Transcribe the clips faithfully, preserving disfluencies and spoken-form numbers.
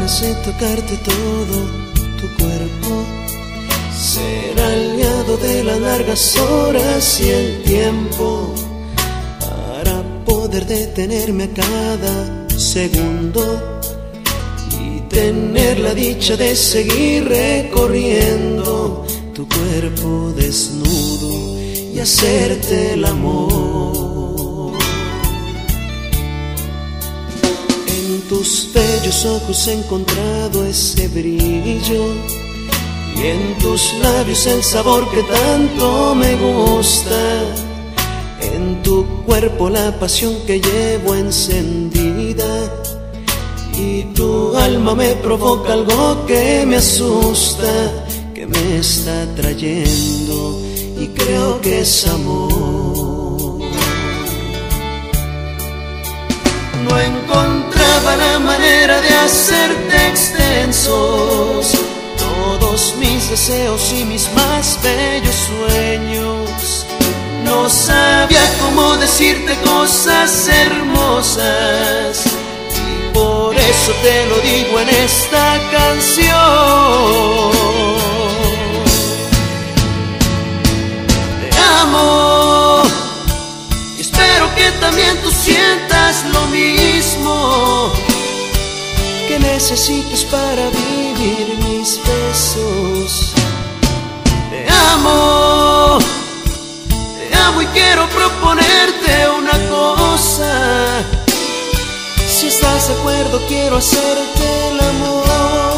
ganas de tocarte todo tu cuerpo, ser aliado de las largas horas y el tiempo, para poder detenerme a cada segundo y tener la dicha de seguir recorriendo tu cuerpo desnudo y hacerte el amor. En tus bellos ojos he encontrado ese brillo y en tus labios el sabor que tanto me gusta. En tu cuerpo la pasión que llevo encendida, y tu alma me provoca algo que me asusta, que me está trayendo, y creo que es amor. No encontraba la manera de hacerte extensos todos mis deseos y mis más bellos sueños. No sabía cómo decirte cosas hermosas, y por eso te lo digo en esta canción. Te amo y espero que también tú sientas lo mismo, que necesites para vivir mis besos. Te amo, te amo y quiero proponerte una cosa. Si estás de acuerdo, quiero hacerte el amor.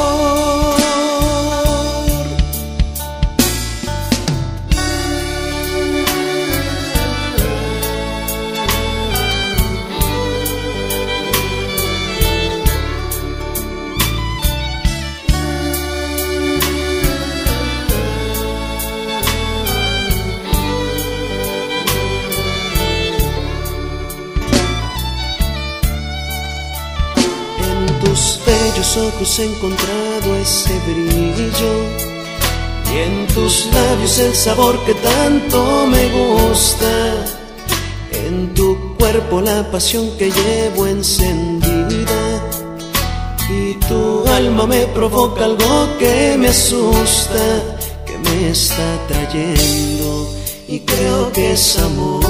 En tus bellos ojos he encontrado ese brillo, y en tus labios el sabor que tanto me gusta. En tu cuerpo la pasión que llevo encendida, y tu alma me provoca algo que me asusta, que me está trayendo, y creo que es amor.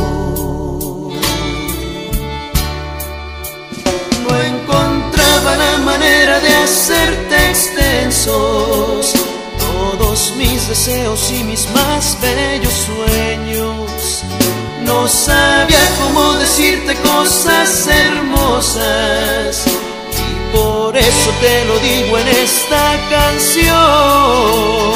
No encontraba la manera de hacerte extensos todos mis deseos y mis más bellos sueños. No sabía cómo decirte cosas hermosas, y por eso te lo digo en esta canción.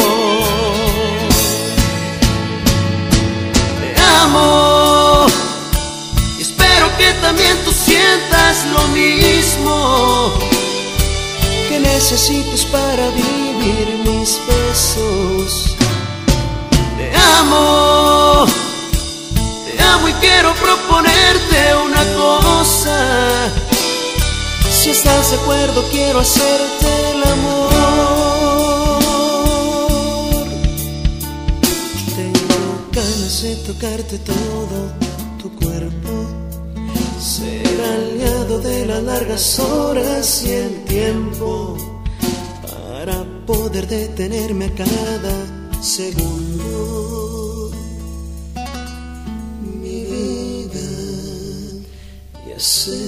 Te amo y espero que también tú sientas lo mismo, que necesites para vivir mis besos. Te amo, te amo y quiero proponerte una cosa. Si estás de acuerdo, quiero hacerte el amor. Tengo ganas de tocarte todo tu cuerpo, ser aliado de las largas horas y el tiempo, para poder detenerme a cada segundo. Mi vida, y hacer